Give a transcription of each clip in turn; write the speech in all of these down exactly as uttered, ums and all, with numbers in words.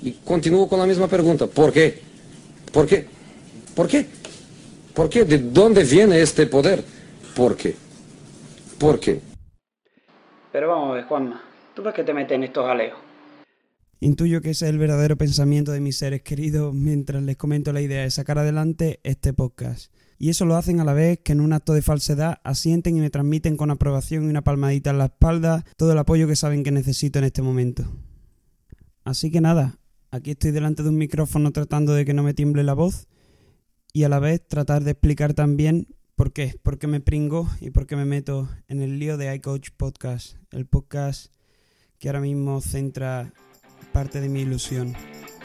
Y continúo con la misma pregunta. ¿Por qué? ¿Por qué? ¿Por qué? ¿Por qué? ¿De dónde viene este poder? ¿Por qué? ¿Por qué? Pero vamos a ver, Juanma, ¿tú por qué te metes en estos jaleos? Intuyo que ese es el verdadero pensamiento de mis seres queridos mientras les comento la idea de sacar adelante este podcast. Y eso lo hacen a la vez que en un acto de falsedad asienten y me transmiten con aprobación y una palmadita en la espalda todo el apoyo que saben que necesito en este momento. Así que nada, aquí estoy delante de un micrófono tratando de que no me tiemble la voz y a la vez tratar de explicar también por qué, por qué me pringo y por qué me meto en el lío de iCoach Podcast, el podcast que ahora mismo centra parte de mi ilusión.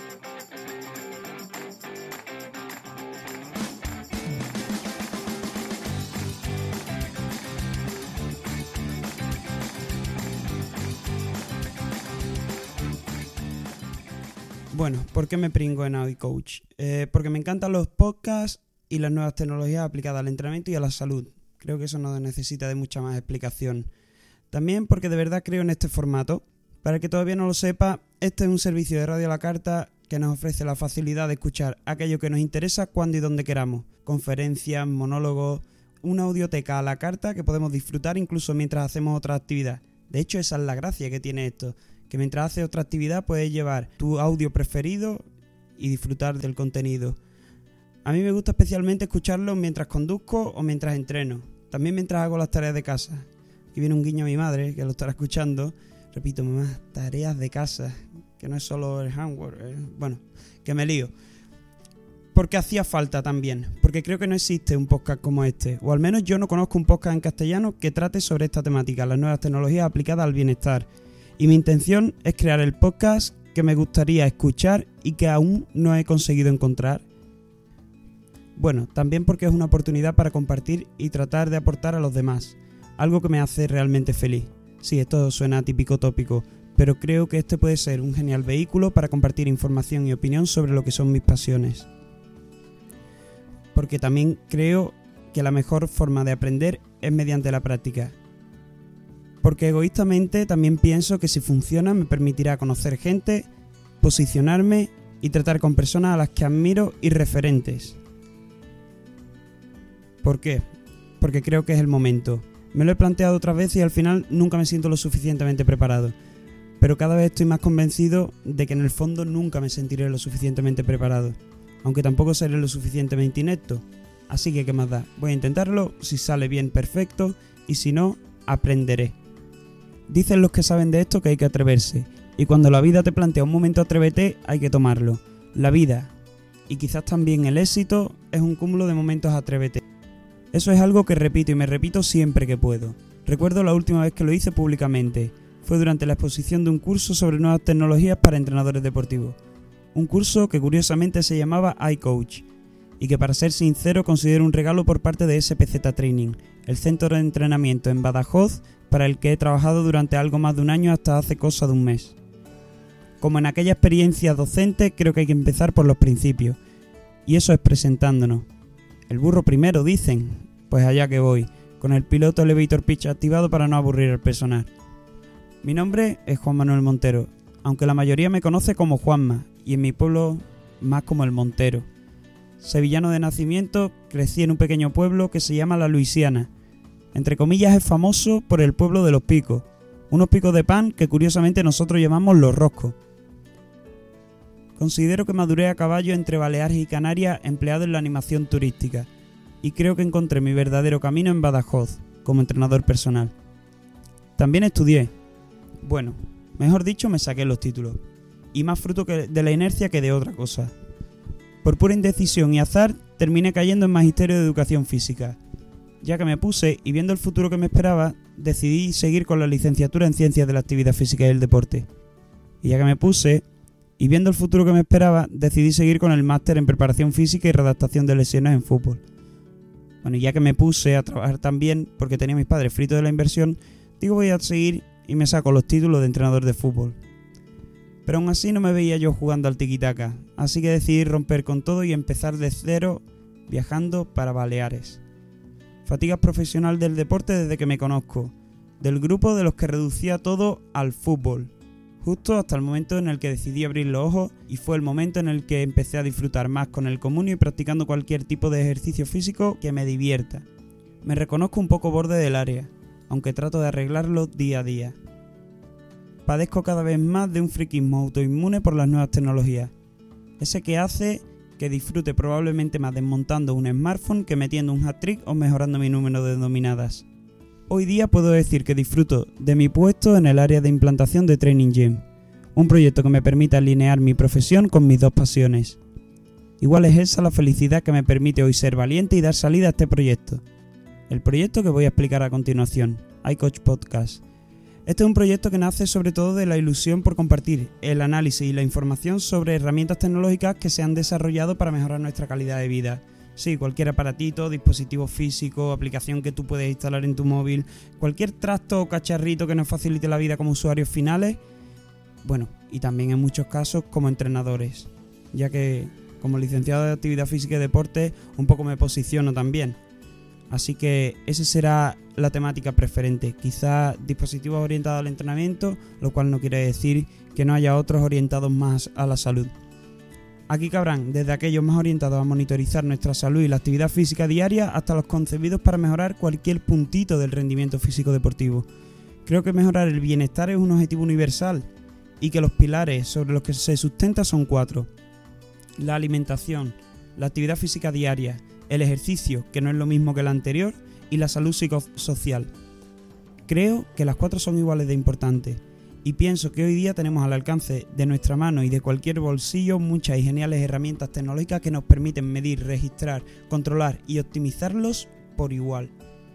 Bueno, ¿por qué me pringo en iCoach? Eh, porque me encantan los podcasts y las nuevas tecnologías aplicadas al entrenamiento y a la salud. Creo que eso no necesita de mucha más explicación. También porque de verdad creo en este formato. Para el que todavía no lo sepa, este es un servicio de radio a la carta que nos ofrece la facilidad de escuchar aquello que nos interesa cuando y donde queramos. Conferencias, monólogos, una audioteca a la carta que podemos disfrutar incluso mientras hacemos otra actividad. De hecho, esa es la gracia que tiene esto, que mientras haces otra actividad puedes llevar tu audio preferido y disfrutar del contenido. A mí me gusta especialmente escucharlo mientras conduzco o mientras entreno. También mientras hago las tareas de casa. Aquí viene un guiño a mi madre, que lo estará escuchando. Repito, mamá, tareas de casa, que no es solo el handwork, eh, bueno, que me lío. Porque hacía falta también, porque creo que no existe un podcast como este, o al menos yo no conozco un podcast en castellano que trate sobre esta temática, las nuevas tecnologías aplicadas al bienestar. Y mi intención es crear el podcast que me gustaría escuchar y que aún no he conseguido encontrar. Bueno, también porque es una oportunidad para compartir y tratar de aportar a los demás, algo que me hace realmente feliz. Sí, esto suena típico tópico, pero creo que este puede ser un genial vehículo para compartir información y opinión sobre lo que son mis pasiones. Porque también creo que la mejor forma de aprender es mediante la práctica. Porque egoístamente también pienso que si funciona me permitirá conocer gente, posicionarme y tratar con personas a las que admiro y referentes. ¿Por qué? Porque creo que es el momento. Me lo he planteado otras veces y al final nunca me siento lo suficientemente preparado. Pero cada vez estoy más convencido de que en el fondo nunca me sentiré lo suficientemente preparado. Aunque tampoco seré lo suficientemente inepto. Así que, ¿qué más da? Voy a intentarlo, si sale bien, perfecto, y si no, aprenderé. Dicen los que saben de esto que hay que atreverse. Y cuando la vida te plantea un momento atrévete, hay que tomarlo. La vida, y quizás también el éxito, es un cúmulo de momentos atrévete. Eso es algo que repito y me repito siempre que puedo. Recuerdo la última vez que lo hice públicamente. Fue durante la exposición de un curso sobre nuevas tecnologías para entrenadores deportivos. Un curso que curiosamente se llamaba iCoach y que para ser sincero considero un regalo por parte de S P Z Training, el centro de entrenamiento en Badajoz para el que he trabajado durante algo más de un año hasta hace cosa de un mes. Como en aquella experiencia docente, creo que hay que empezar por los principios. Y eso es presentándonos. El burro primero, dicen. Pues allá que voy, con el piloto elevator pitch activado para no aburrir al personal. Mi nombre es Juan Manuel Montero, aunque la mayoría me conoce como Juanma, y en mi pueblo más como el Montero. Sevillano de nacimiento, crecí en un pequeño pueblo que se llama La Luisiana. Entre comillas es famoso por el pueblo de los picos, unos picos de pan que curiosamente nosotros llamamos los roscos. Considero que maduré a caballo entre Baleares y Canarias empleado en la animación turística, y creo que encontré mi verdadero camino en Badajoz, como entrenador personal. También estudié. Bueno, mejor dicho, me saqué los títulos, y más fruto que de la inercia que de otra cosa. Por pura indecisión y azar, terminé cayendo en Magisterio de Educación Física, ya que me puse, y viendo el futuro que me esperaba, decidí seguir con la licenciatura en Ciencias de la Actividad Física y el Deporte. Y ya que me puse, y viendo el futuro que me esperaba, decidí seguir con el máster en Preparación Física y Redactación de Lesiones en Fútbol. Bueno, y ya que me puse a trabajar también, porque tenía a mis padres fritos de la inversión, digo voy a seguir y me saco los títulos de entrenador de fútbol. Pero aún así no me veía yo jugando al tiquitaca, así que decidí romper con todo y empezar de cero viajando para Baleares. Fatiga profesional del deporte desde que me conozco, del grupo de los que reducía todo al fútbol. justo hasta el momento en el que decidí abrir los ojos y fue el momento en el que empecé a disfrutar más con el comunio y practicando cualquier tipo de ejercicio físico que me divierta. Me reconozco un poco borde del área, aunque trato de arreglarlo día a día. Padezco cada vez más de un friquismo autoinmune por las nuevas tecnologías, ese que hace que disfrute probablemente más desmontando un smartphone que metiendo un hat-trick o mejorando mi número de dominadas. Hoy día puedo decir que disfruto de mi puesto en el área de implantación de Training Gym, un proyecto que me permite alinear mi profesión con mis dos pasiones. Igual es esa la felicidad que me permite hoy ser valiente y dar salida a este proyecto. El proyecto que voy a explicar a continuación, iCoach Podcast. Este es un proyecto que nace sobre todo de la ilusión por compartir el análisis y la información sobre herramientas tecnológicas que se han desarrollado para mejorar nuestra calidad de vida. Sí, cualquier aparatito, dispositivo físico, aplicación que tú puedes instalar en tu móvil, cualquier trasto o cacharrito que nos facilite la vida como usuarios finales, bueno, y también en muchos casos como entrenadores, ya que como licenciado de actividad física y deporte un poco me posiciono también. Así que esa será la temática preferente, quizás dispositivos orientados al entrenamiento, lo cual no quiere decir que no haya otros orientados más a la salud. Aquí cabrán desde aquellos más orientados a monitorizar nuestra salud y la actividad física diaria hasta los concebidos para mejorar cualquier puntito del rendimiento físico deportivo. Creo que mejorar el bienestar es un objetivo universal y que los pilares sobre los que se sustenta son cuatro. La alimentación, la actividad física diaria, el ejercicio, que no es lo mismo que el anterior, y la salud psicosocial. Creo que las cuatro son iguales de importantes. Y pienso que hoy día tenemos al alcance de nuestra mano y de cualquier bolsillo muchas y geniales herramientas tecnológicas que nos permiten medir, registrar, controlar y optimizarlos por igual.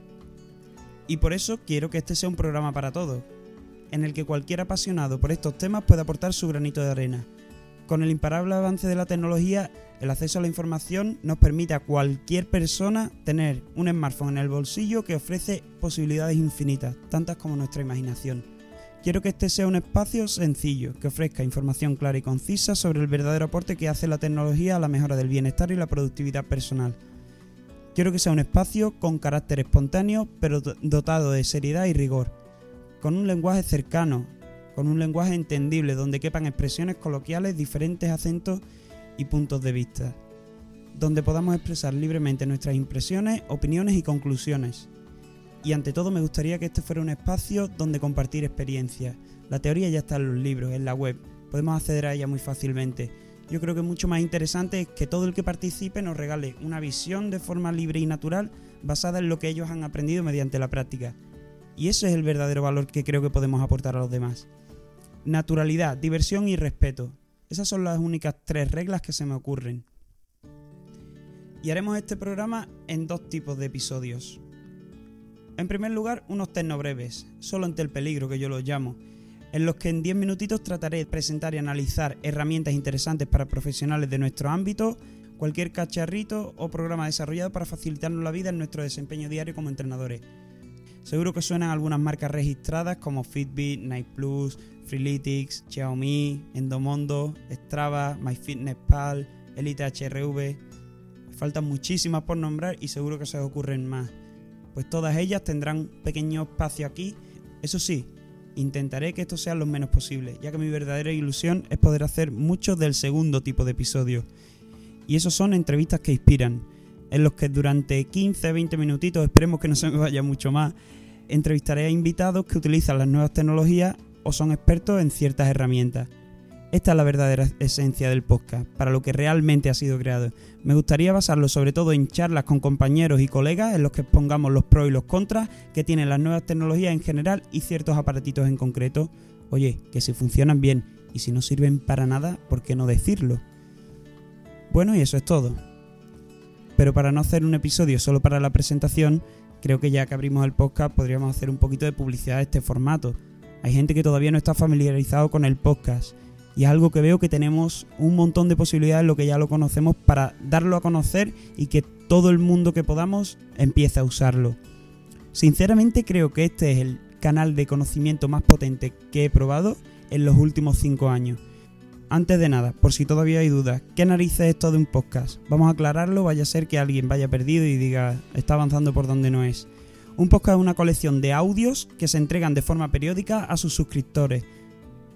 Y por eso quiero que este sea un programa para todos, en el que cualquier apasionado por estos temas pueda aportar su granito de arena. Con el imparable avance de la tecnología, el acceso a la información nos permite a cualquier persona tener un smartphone en el bolsillo que ofrece posibilidades infinitas, tantas como nuestra imaginación. Quiero que este sea un espacio sencillo, que ofrezca información clara y concisa sobre el verdadero aporte que hace la tecnología a la mejora del bienestar y la productividad personal. Quiero que sea un espacio con carácter espontáneo, pero dotado de seriedad y rigor, con un lenguaje cercano, con un lenguaje entendible, donde quepan expresiones coloquiales, diferentes acentos y puntos de vista, donde podamos expresar libremente nuestras impresiones, opiniones y conclusiones. Y ante todo me gustaría que este fuera un espacio donde compartir experiencias. La teoría ya está en los libros, en la web, podemos acceder a ella muy fácilmente. Yo creo que mucho más interesante es que todo el que participe nos regale una visión de forma libre y natural basada en lo que ellos han aprendido mediante la práctica. Y ese es el verdadero valor que creo que podemos aportar a los demás. Naturalidad, diversión y respeto. Esas son las únicas tres reglas que se me ocurren. Y haremos este programa en dos tipos de episodios. En primer lugar, unos tecnobreves, solo ante el peligro que yo los llamo, en los que en diez minutitos trataré de presentar y analizar herramientas interesantes para profesionales de nuestro ámbito, cualquier cacharrito o programa desarrollado para facilitarnos la vida en nuestro desempeño diario como entrenadores. Seguro que suenan algunas marcas registradas como Fitbit, Nike Plus, Freeletics, Xiaomi, Endomondo, Strava, MyFitnessPal, Elite H R V. Faltan muchísimas por nombrar y seguro que se os ocurren más. Pues todas ellas tendrán un pequeño espacio aquí. Eso sí, intentaré que esto sea lo menos posible, ya que mi verdadera ilusión es poder hacer muchos del segundo tipo de episodios. Y esos son entrevistas que inspiran, en los que durante quince a veinte minutitos, esperemos que no se me vaya mucho más, entrevistaré a invitados que utilizan las nuevas tecnologías o son expertos en ciertas herramientas. Esta es la verdadera esencia del podcast, para lo que realmente ha sido creado. Me gustaría basarlo sobre todo en charlas con compañeros y colegas en los que expongamos los pros y los contras que tienen las nuevas tecnologías en general y ciertos aparatitos en concreto. Oye, que si funcionan bien y si no sirven para nada, ¿por qué no decirlo? Bueno, y eso es todo. Pero para no hacer un episodio solo para la presentación, creo que ya que abrimos el podcast podríamos hacer un poquito de publicidad de este formato. Hay gente que todavía no está familiarizado con el podcast. Y es algo que veo que tenemos un montón de posibilidades en lo que ya lo conocemos para darlo a conocer y que todo el mundo que podamos empiece a usarlo. Sinceramente creo que este es el canal de conocimiento más potente que he probado en los últimos cinco años. Antes de nada, por si todavía hay dudas, ¿qué narices es esto de un podcast? Vamos a aclararlo, vaya a ser que alguien vaya perdido y diga, está avanzando por donde no es. Un podcast es una colección de audios que se entregan de forma periódica a sus suscriptores.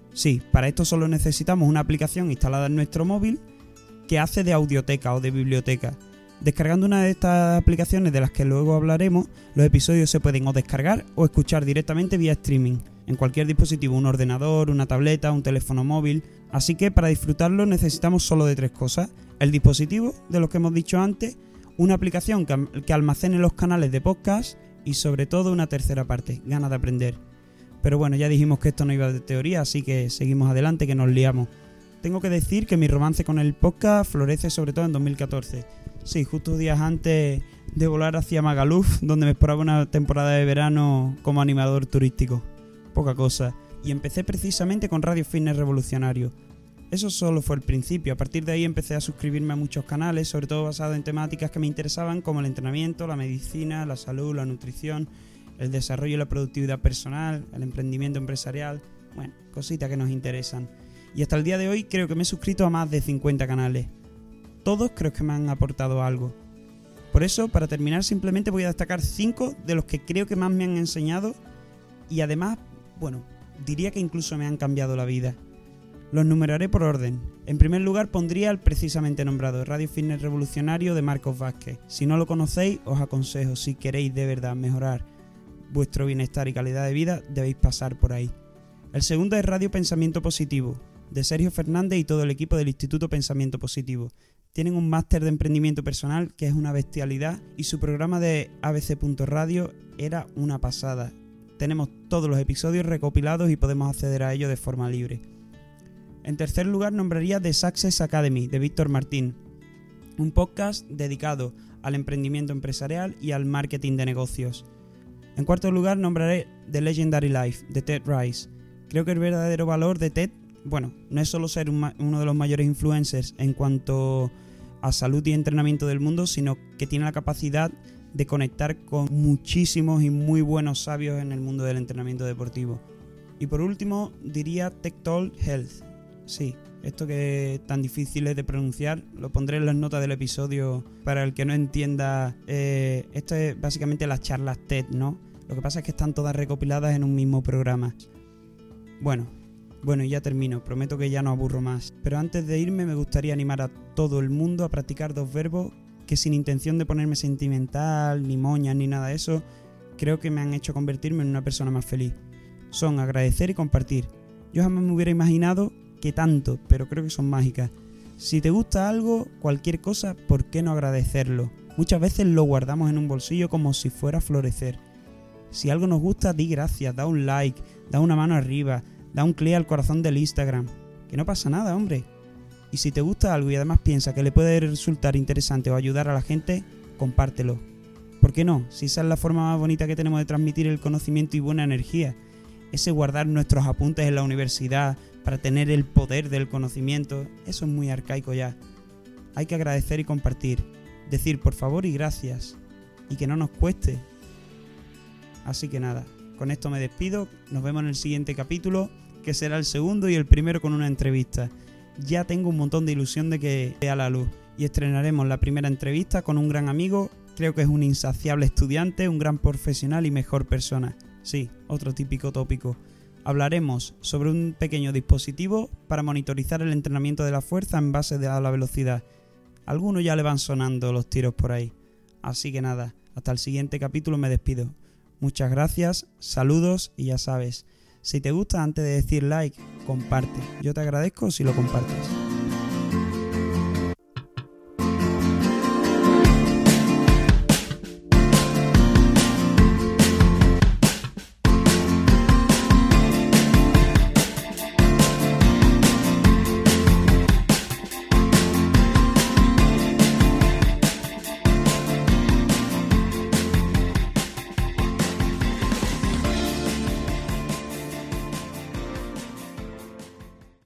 Sí, para esto solo necesitamos una aplicación instalada en nuestro móvil que hace de audioteca o de biblioteca. Descargando una de estas aplicaciones de las que luego hablaremos, los episodios se pueden o descargar o escuchar directamente vía streaming, en cualquier dispositivo, un ordenador, una tableta, un teléfono móvil. Así que para disfrutarlo necesitamos solo de tres cosas: el dispositivo, de los que hemos dicho antes, una aplicación que, que almacene los canales de podcast y sobre todo una tercera parte, ganas de aprender. Pero bueno, ya dijimos que esto no iba de teoría, así que seguimos adelante, que nos liamos. Tengo que decir que mi romance con el podcast florece sobre todo en dos mil catorce. Sí, justo días antes de volar hacia Magaluf, donde me esperaba una temporada de verano como animador turístico. Poca cosa. Y empecé precisamente con Radio Fitness Revolucionario. Eso solo fue el principio. A partir de ahí empecé a suscribirme a muchos canales, sobre todo basados en temáticas que me interesaban, como el entrenamiento, la medicina, la salud, la nutrición, el desarrollo y la productividad personal, el emprendimiento empresarial. Bueno, cositas que nos interesan. Y hasta el día de hoy creo que me he suscrito a más de cincuenta canales. Todos creo que me han aportado algo. Por eso, para terminar, simplemente voy a destacar cinco de los que creo que más me han enseñado y además, bueno, diría que incluso me han cambiado la vida. Los numeraré por orden. En primer lugar pondría el precisamente nombrado Radio Fitness Revolucionario de Marcos Vázquez. Si no lo conocéis, os aconsejo, si queréis de verdad mejorar vuestro bienestar y calidad de vida, debéis pasar por ahí. El segundo es Radio Pensamiento Positivo, de Sergio Fernández y todo el equipo del Instituto Pensamiento Positivo. Tienen un máster de emprendimiento personal que es una bestialidad y su programa de A B C punto radio era una pasada. Tenemos todos los episodios recopilados y podemos acceder a ellos de forma libre. En tercer lugar nombraría The Success Academy de Víctor Martín, un podcast dedicado al emprendimiento empresarial y al marketing de negocios. En cuarto lugar nombraré The Legendary Life de Ted Rice. Creo que el verdadero valor de Ted, bueno, no es solo ser un, uno de los mayores influencers en cuanto a salud y entrenamiento del mundo, sino que tiene la capacidad de conectar con muchísimos y muy buenos sabios en el mundo del entrenamiento deportivo. Y por último diría Tech Talk Health. Sí, esto que es tan difícil es de pronunciar, lo pondré en las notas del episodio para el que no entienda. Eh, esto es básicamente las charlas TED, ¿no? Lo que pasa es que están todas recopiladas en un mismo programa. Bueno, bueno, y ya termino, prometo que ya no aburro más. Pero antes de irme me gustaría animar a todo el mundo a practicar dos verbos que, sin intención de ponerme sentimental, ni moñas, ni nada de eso, creo que me han hecho convertirme en una persona más feliz. Son agradecer y compartir. Yo jamás me hubiera imaginado que tanto, pero creo que son mágicas. Si te gusta algo, cualquier cosa, ¿por qué no agradecerlo? Muchas veces lo guardamos en un bolsillo como si fuera a florecer. Si algo nos gusta, di gracias, da un like, da una mano arriba, da un clic al corazón del Instagram. Que no pasa nada, hombre. Y si te gusta algo y además piensas que le puede resultar interesante o ayudar a la gente, compártelo. ¿Por qué no? Si esa es la forma más bonita que tenemos de transmitir el conocimiento y buena energía. Ese guardar nuestros apuntes en la universidad para tener el poder del conocimiento, eso es muy arcaico ya. Hay que agradecer y compartir. Decir por favor y gracias. Y que no nos cueste. Así que nada, con esto me despido. Nos vemos en el siguiente capítulo, que será el segundo y el primero con una entrevista. Ya tengo un montón de ilusión de que vea la luz. Y estrenaremos la primera entrevista con un gran amigo. Creo que es un insaciable estudiante, un gran profesional y mejor persona. Sí, otro típico tópico. Hablaremos sobre un pequeño dispositivo para monitorizar el entrenamiento de la fuerza en base a la velocidad. A algunos ya le van sonando los tiros por ahí. Así que nada, hasta el siguiente capítulo me despido. Muchas gracias, saludos y ya sabes, si te gusta, antes de decir like, comparte. Yo te agradezco si lo compartes.